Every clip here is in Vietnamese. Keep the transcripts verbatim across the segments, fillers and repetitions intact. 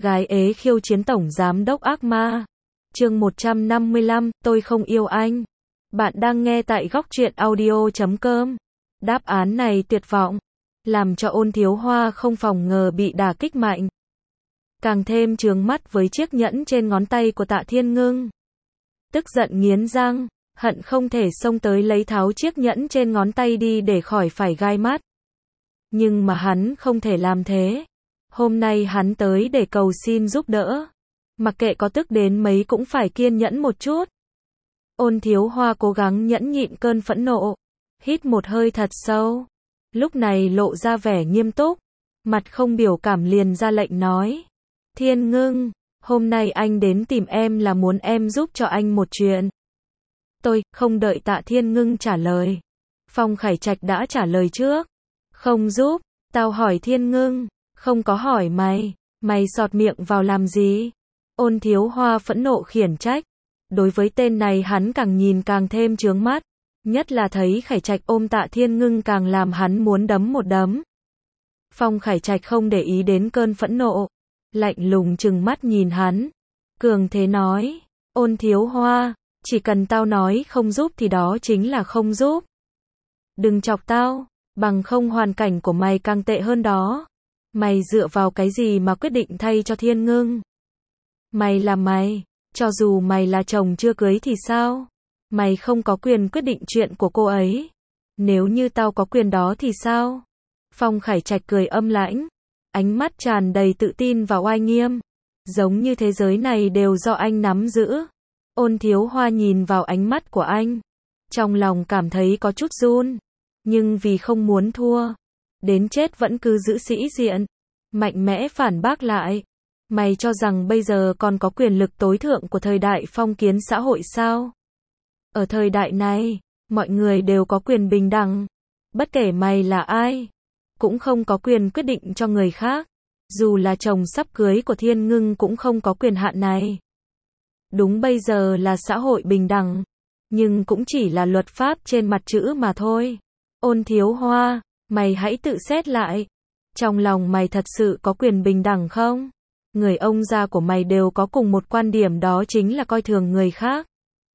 Gái ế khiêu chiến tổng giám đốc ác ma. Chương một trăm năm mươi lăm, tôi không yêu anh. Bạn đang nghe tại góc truyện audio chấm com. Đáp án này tuyệt vọng, làm cho Ôn Thiếu Hoa không phòng ngờ bị đả kích mạnh. Càng thêm trướng mắt với chiếc nhẫn trên ngón tay của Tạ Thiên Ngưng. Tức giận nghiến răng, hận không thể xông tới lấy tháo chiếc nhẫn trên ngón tay đi để khỏi phải gai mắt. Nhưng mà hắn không thể làm thế. Hôm nay hắn tới để cầu xin giúp đỡ. Mặc kệ có tức đến mấy cũng phải kiên nhẫn một chút. Ôn Thiếu Hoa cố gắng nhẫn nhịn cơn phẫn nộ. Hít một hơi thật sâu. Lúc này lộ ra vẻ nghiêm túc. Mặt không biểu cảm liền ra lệnh nói. Thiên Ngưng, hôm nay anh đến tìm em là muốn em giúp cho anh một chuyện. Tôi, không đợi Tạ Thiên Ngưng trả lời. Phong Khải Trạch đã trả lời trước. Không giúp, tao hỏi Thiên Ngưng. Không có hỏi mày, mày sọt miệng vào làm gì? Ôn Thiếu Hoa phẫn nộ khiển trách. Đối với tên này hắn càng nhìn càng thêm chướng mắt. Nhất là thấy Khải Trạch ôm Tạ Thiên Ngưng càng làm hắn muốn đấm một đấm. Phong Khải Trạch không để ý đến cơn phẫn nộ. Lạnh lùng trừng mắt nhìn hắn. Cường thế nói. Ôn Thiếu Hoa, chỉ cần tao nói không giúp thì đó chính là không giúp. Đừng chọc tao, bằng không hoàn cảnh của mày càng tệ hơn đó. Mày dựa vào cái gì mà quyết định thay cho Thiên Ngưng? Mày là mày, cho dù mày là chồng chưa cưới thì sao? Mày không có quyền quyết định chuyện của cô ấy. Nếu như tao có quyền đó thì sao? Phong Khải Trạch cười âm lãnh, ánh mắt tràn đầy tự tin và oai nghiêm. Giống như thế giới này đều do anh nắm giữ. Ôn Thiếu Hoa nhìn vào ánh mắt của anh. Trong lòng cảm thấy có chút run. Nhưng vì không muốn thua. Đến chết vẫn cứ giữ sĩ diện. Mạnh mẽ phản bác lại. Mày cho rằng bây giờ còn có quyền lực tối thượng của thời đại phong kiến xã hội sao? Ở thời đại này, mọi người đều có quyền bình đẳng. Bất kể mày là ai, cũng không có quyền quyết định cho người khác. Dù là chồng sắp cưới của Thiên Ngưng cũng không có quyền hạn này. Đúng bây giờ là xã hội bình đẳng, nhưng cũng chỉ là luật pháp trên mặt chữ mà thôi. Ôn Thiếu Hoa, mày hãy tự xét lại. Trong lòng mày thật sự có quyền bình đẳng không? Người ông gia của mày đều có cùng một quan điểm, đó chính là coi thường người khác.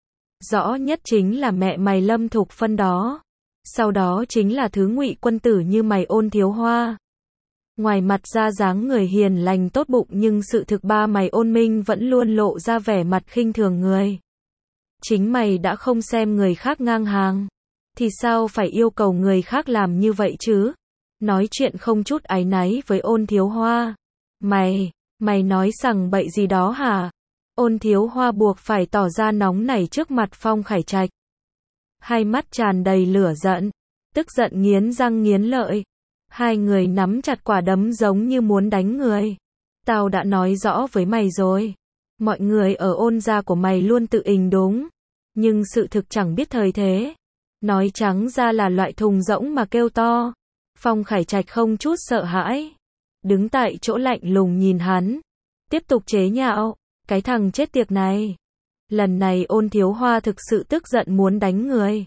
Rõ nhất chính là mẹ mày Lâm Thục Phân đó. Sau đó chính là thứ ngụy quân tử như mày Ôn Thiếu Hoa. Ngoài mặt ra dáng người hiền lành tốt bụng nhưng sự thực ba mày Ôn Minh vẫn luôn lộ ra vẻ mặt khinh thường người. Chính mày đã không xem người khác ngang hàng. Thì sao phải yêu cầu người khác làm như vậy chứ? Nói chuyện không chút áy náy với Ôn Thiếu Hoa. Mày, mày nói sằng bậy gì đó hả? Ôn Thiếu Hoa buộc phải tỏ ra nóng nảy trước mặt Phong Khải Trạch. Hai mắt tràn đầy lửa giận, tức giận nghiến răng nghiến lợi. Hai người nắm chặt quả đấm giống như muốn đánh người. Tao đã nói rõ với mày rồi. Mọi người ở Ôn gia của mày luôn tự ình đúng. Nhưng sự thực chẳng biết thời thế. Nói trắng ra là loại thùng rỗng mà kêu to. Phong Khải Trạch không chút sợ hãi. Đứng tại chỗ lạnh lùng nhìn hắn. Tiếp tục chế nhạo. Cái thằng chết tiệt này. Lần này Ôn Thiếu Hoa thực sự tức giận muốn đánh người.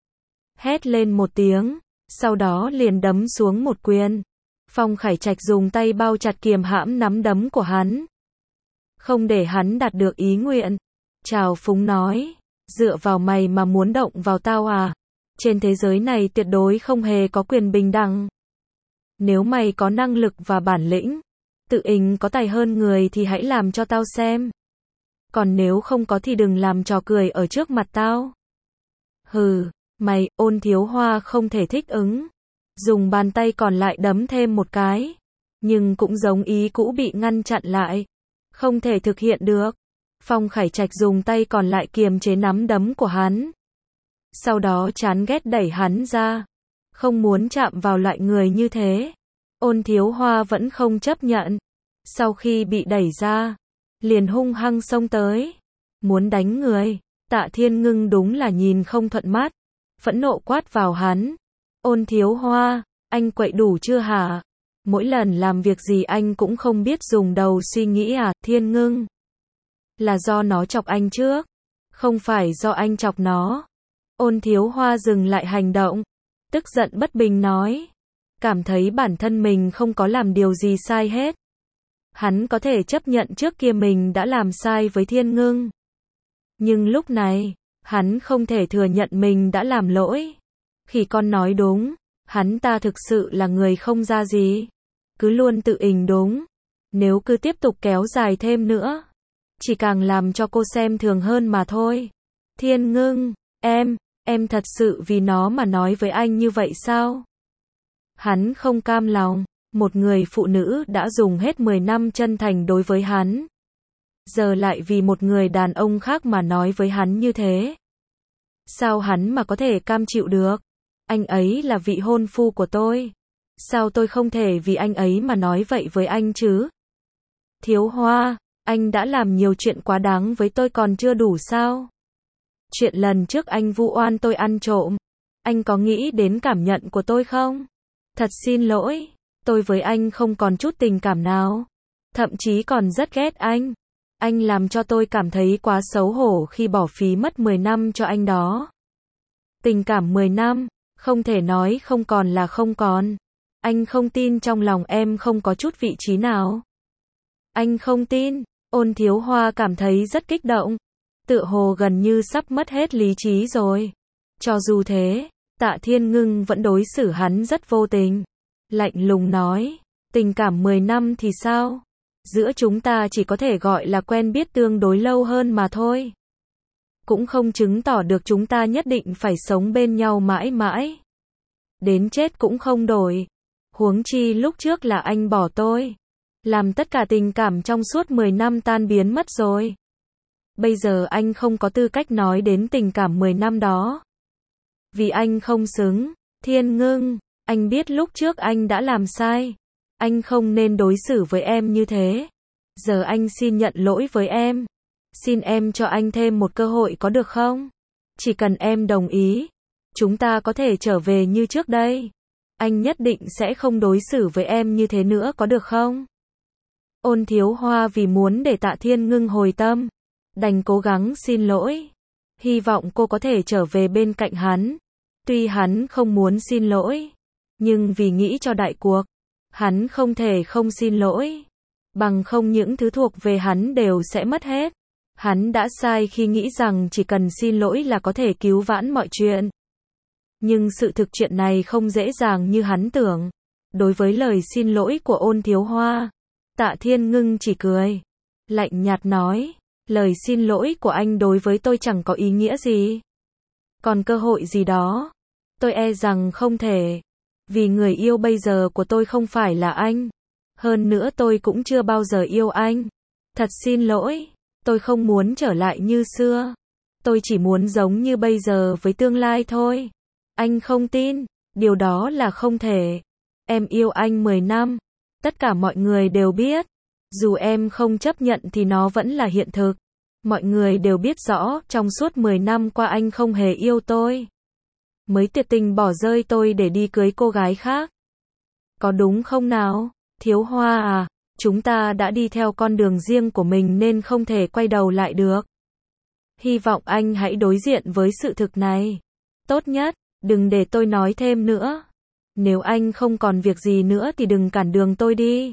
Hét lên một tiếng. Sau đó liền đấm xuống một quyền. Phong Khải Trạch dùng tay bao chặt kiềm hãm nắm đấm của hắn. Không để hắn đạt được ý nguyện. Trào phúng nói. Dựa vào mày mà muốn động vào tao à? Trên thế giới này tuyệt đối không hề có quyền bình đẳng. Nếu mày có năng lực và bản lĩnh, tự ình có tài hơn người thì hãy làm cho tao xem. Còn nếu không có thì đừng làm trò cười ở trước mặt tao. Hừ, mày, Ôn Thiếu Hoa không thể thích ứng. Dùng bàn tay còn lại đấm thêm một cái. Nhưng cũng giống ý cũ bị ngăn chặn lại. Không thể thực hiện được. Phong Khải Trạch dùng tay còn lại kiềm chế nắm đấm của hắn. Sau đó chán ghét đẩy hắn ra. Không muốn chạm vào loại người như thế. Ôn Thiếu Hoa vẫn không chấp nhận. Sau khi bị đẩy ra, liền hung hăng xông tới. Muốn đánh người. Tạ Thiên Ngưng đúng là nhìn không thuận mắt. Phẫn nộ quát vào hắn. Ôn Thiếu Hoa, anh quậy đủ chưa hả? Mỗi lần làm việc gì anh cũng không biết dùng đầu suy nghĩ à? Thiên Ngưng, là do nó chọc anh trước. Không phải do anh chọc nó. Ôn Thiếu Hoa dừng lại hành động. Tức giận bất bình nói. Cảm thấy bản thân mình không có làm điều gì sai hết. Hắn có thể chấp nhận trước kia mình đã làm sai với Thiên Ngưng. Nhưng lúc này, hắn không thể thừa nhận mình đã làm lỗi. Khỉ con nói đúng, hắn ta thực sự là người không ra gì. Cứ luôn tự ình đúng. Nếu cứ tiếp tục kéo dài thêm nữa, chỉ càng làm cho cô xem thường hơn mà thôi. Thiên Ngưng, em, em thật sự vì nó mà nói với anh như vậy sao? Hắn không cam lòng, một người phụ nữ đã dùng hết mười năm chân thành đối với hắn. Giờ lại vì một người đàn ông khác mà nói với hắn như thế. Sao hắn mà có thể cam chịu được? Anh ấy là vị hôn phu của tôi. Sao tôi không thể vì anh ấy mà nói vậy với anh chứ? Thiếu Hoa, anh đã làm nhiều chuyện quá đáng với tôi còn chưa đủ sao? Chuyện lần trước anh vu oan tôi ăn trộm, anh có nghĩ đến cảm nhận của tôi không? Thật xin lỗi, tôi với anh không còn chút tình cảm nào. Thậm chí còn rất ghét anh. Anh làm cho tôi cảm thấy quá xấu hổ khi bỏ phí mất mười năm cho anh đó. Tình cảm mười năm, không thể nói không còn là không còn. Anh không tin trong lòng em không có chút vị trí nào. Anh không tin. Ôn Thiếu Hoa cảm thấy rất kích động. Tựa hồ gần như sắp mất hết lý trí rồi. Cho dù thế, Tạ Thiên Ngưng vẫn đối xử hắn rất vô tình. Lạnh lùng nói, tình cảm mười năm thì sao? Giữa chúng ta chỉ có thể gọi là quen biết tương đối lâu hơn mà thôi. Cũng không chứng tỏ được chúng ta nhất định phải sống bên nhau mãi mãi. Đến chết cũng không đổi. Huống chi lúc trước là anh bỏ tôi. Làm tất cả tình cảm trong suốt mười năm tan biến mất rồi. Bây giờ anh không có tư cách nói đến tình cảm mười năm đó. Vì anh không xứng. Thiên Ngưng, anh biết lúc trước anh đã làm sai. Anh không nên đối xử với em như thế. Giờ anh xin nhận lỗi với em. Xin em cho anh thêm một cơ hội có được không? Chỉ cần em đồng ý, chúng ta có thể trở về như trước đây. Anh nhất định sẽ không đối xử với em như thế nữa có được không? Ôn Thiếu Hoa vì muốn để Tạ Thiên Ngưng hồi tâm, đành cố gắng xin lỗi. Hy vọng cô có thể trở về bên cạnh hắn. Tuy hắn không muốn xin lỗi, nhưng vì nghĩ cho đại cuộc, hắn không thể không xin lỗi. Bằng không những thứ thuộc về hắn đều sẽ mất hết. Hắn đã sai khi nghĩ rằng chỉ cần xin lỗi là có thể cứu vãn mọi chuyện. Nhưng sự thực chuyện này không dễ dàng như hắn tưởng. Đối với lời xin lỗi của Ôn Thiếu Hoa, Tạ Thiên Ngưng chỉ cười. Lạnh nhạt nói, lời xin lỗi của anh đối với tôi chẳng có ý nghĩa gì. Còn cơ hội gì đó, tôi e rằng không thể. Vì người yêu bây giờ của tôi không phải là anh. Hơn nữa tôi cũng chưa bao giờ yêu anh. Thật xin lỗi, tôi không muốn trở lại như xưa. Tôi chỉ muốn giống như bây giờ với tương lai thôi. Anh không tin, điều đó là không thể. Em yêu anh mười năm. Tất cả mọi người đều biết. Dù em không chấp nhận thì nó vẫn là hiện thực. Mọi người đều biết rõ, trong suốt mười năm qua anh không hề yêu tôi. Mới tuyệt tình bỏ rơi tôi để đi cưới cô gái khác. Có đúng không nào? Thiếu Hoa à, chúng ta đã đi theo con đường riêng của mình nên không thể quay đầu lại được. Hy vọng anh hãy đối diện với sự thực này. Tốt nhất, đừng để tôi nói thêm nữa. Nếu anh không còn việc gì nữa thì đừng cản đường tôi đi.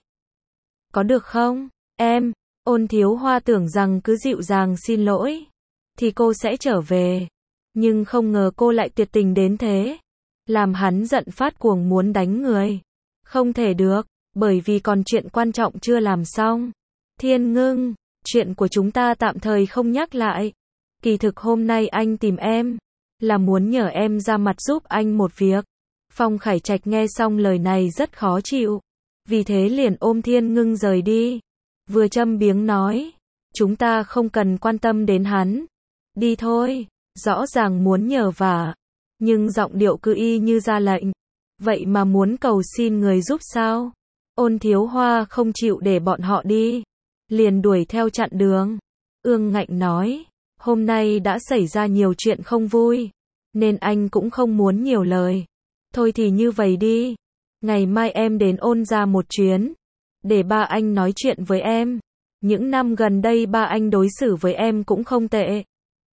Có được không, em? Ôn Thiếu Hoa tưởng rằng cứ dịu dàng xin lỗi thì cô sẽ trở về. Nhưng không ngờ cô lại tuyệt tình đến thế. Làm hắn giận phát cuồng muốn đánh người. Không thể được, bởi vì còn chuyện quan trọng chưa làm xong. Thiên Ngưng, chuyện của chúng ta tạm thời không nhắc lại. Kỳ thực hôm nay anh tìm em là muốn nhờ em ra mặt giúp anh một việc. Phong Khải Trạch nghe xong lời này rất khó chịu. Vì thế liền ôm Thiên Ngưng rời đi. Vừa châm biếng nói, chúng ta không cần quan tâm đến hắn. Đi thôi, rõ ràng muốn nhờ vả. Nhưng giọng điệu cứ y như ra lệnh. Vậy mà muốn cầu xin người giúp sao? Ôn Thiếu Hoa không chịu để bọn họ đi. Liền đuổi theo chặn đường. Ương Ngạnh nói, hôm nay đã xảy ra nhiều chuyện không vui. Nên anh cũng không muốn nhiều lời. Thôi thì như vậy đi. Ngày mai em đến Ôn gia một chuyến. Để ba anh nói chuyện với em. Những năm gần đây ba anh đối xử với em cũng không tệ.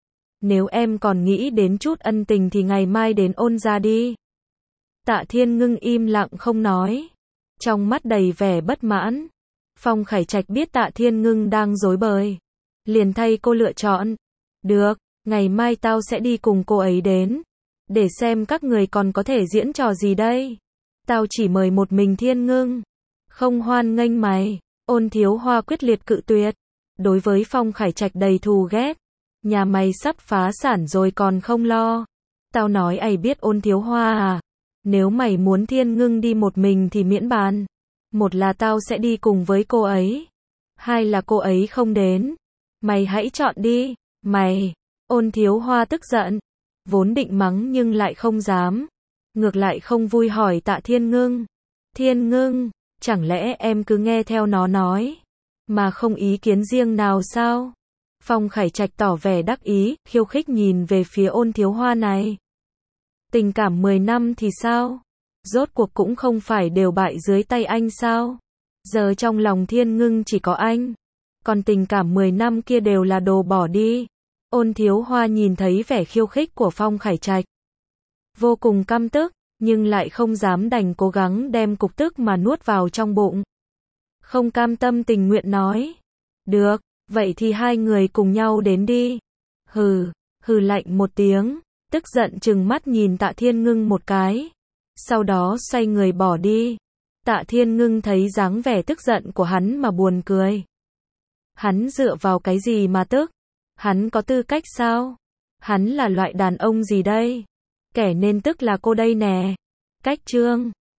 Nếu em còn nghĩ đến chút ân tình thì ngày mai đến Ôn gia đi. Tạ Thiên Ngưng im lặng không nói. Trong mắt đầy vẻ bất mãn. Phong Khải Trạch biết Tạ Thiên Ngưng đang rối bời, liền thay cô lựa chọn. Được, ngày mai tao sẽ đi cùng cô ấy đến, để xem các người còn có thể diễn trò gì đây. Tao chỉ mời một mình Thiên Ngưng, không hoan nghênh mày. Ôn Thiếu Hoa quyết liệt cự tuyệt. Đối với Phong Khải Trạch đầy thù ghét. Nhà mày sắp phá sản rồi còn không lo. Tao nói ày biết Ôn Thiếu Hoa à, nếu mày muốn Thiên Ngưng đi một mình thì miễn bàn. Một là tao sẽ đi cùng với cô ấy, hai là cô ấy không đến. Mày hãy chọn đi. Mày. Ôn Thiếu Hoa tức giận, vốn định mắng nhưng lại không dám, ngược lại không vui hỏi Tạ Thiên Ngưng. Thiên Ngưng, chẳng lẽ em cứ nghe theo nó nói, mà không ý kiến riêng nào sao? Phong Khải Trạch tỏ vẻ đắc ý, khiêu khích nhìn về phía Ôn Thiếu Hoa này. Tình cảm mười năm thì sao? Rốt cuộc cũng không phải đều bại dưới tay anh sao? Giờ trong lòng Thiên Ngưng chỉ có anh, còn tình cảm mười năm kia đều là đồ bỏ đi. Ôn Thiếu Hoa nhìn thấy vẻ khiêu khích của Phong Khải Trạch, vô cùng căm tức, nhưng lại không dám, đành cố gắng đem cục tức mà nuốt vào trong bụng. Không cam tâm tình nguyện nói. Được, vậy thì hai người cùng nhau đến đi. Hừ, hừ lạnh một tiếng, tức giận trừng mắt nhìn Tạ Thiên Ngưng một cái, sau đó xoay người bỏ đi. Tạ Thiên Ngưng thấy dáng vẻ tức giận của hắn mà buồn cười. Hắn dựa vào cái gì mà tức? Hắn có tư cách sao? Hắn là loại đàn ông gì đây? Kẻ nên tức là cô đây nè. Cách chương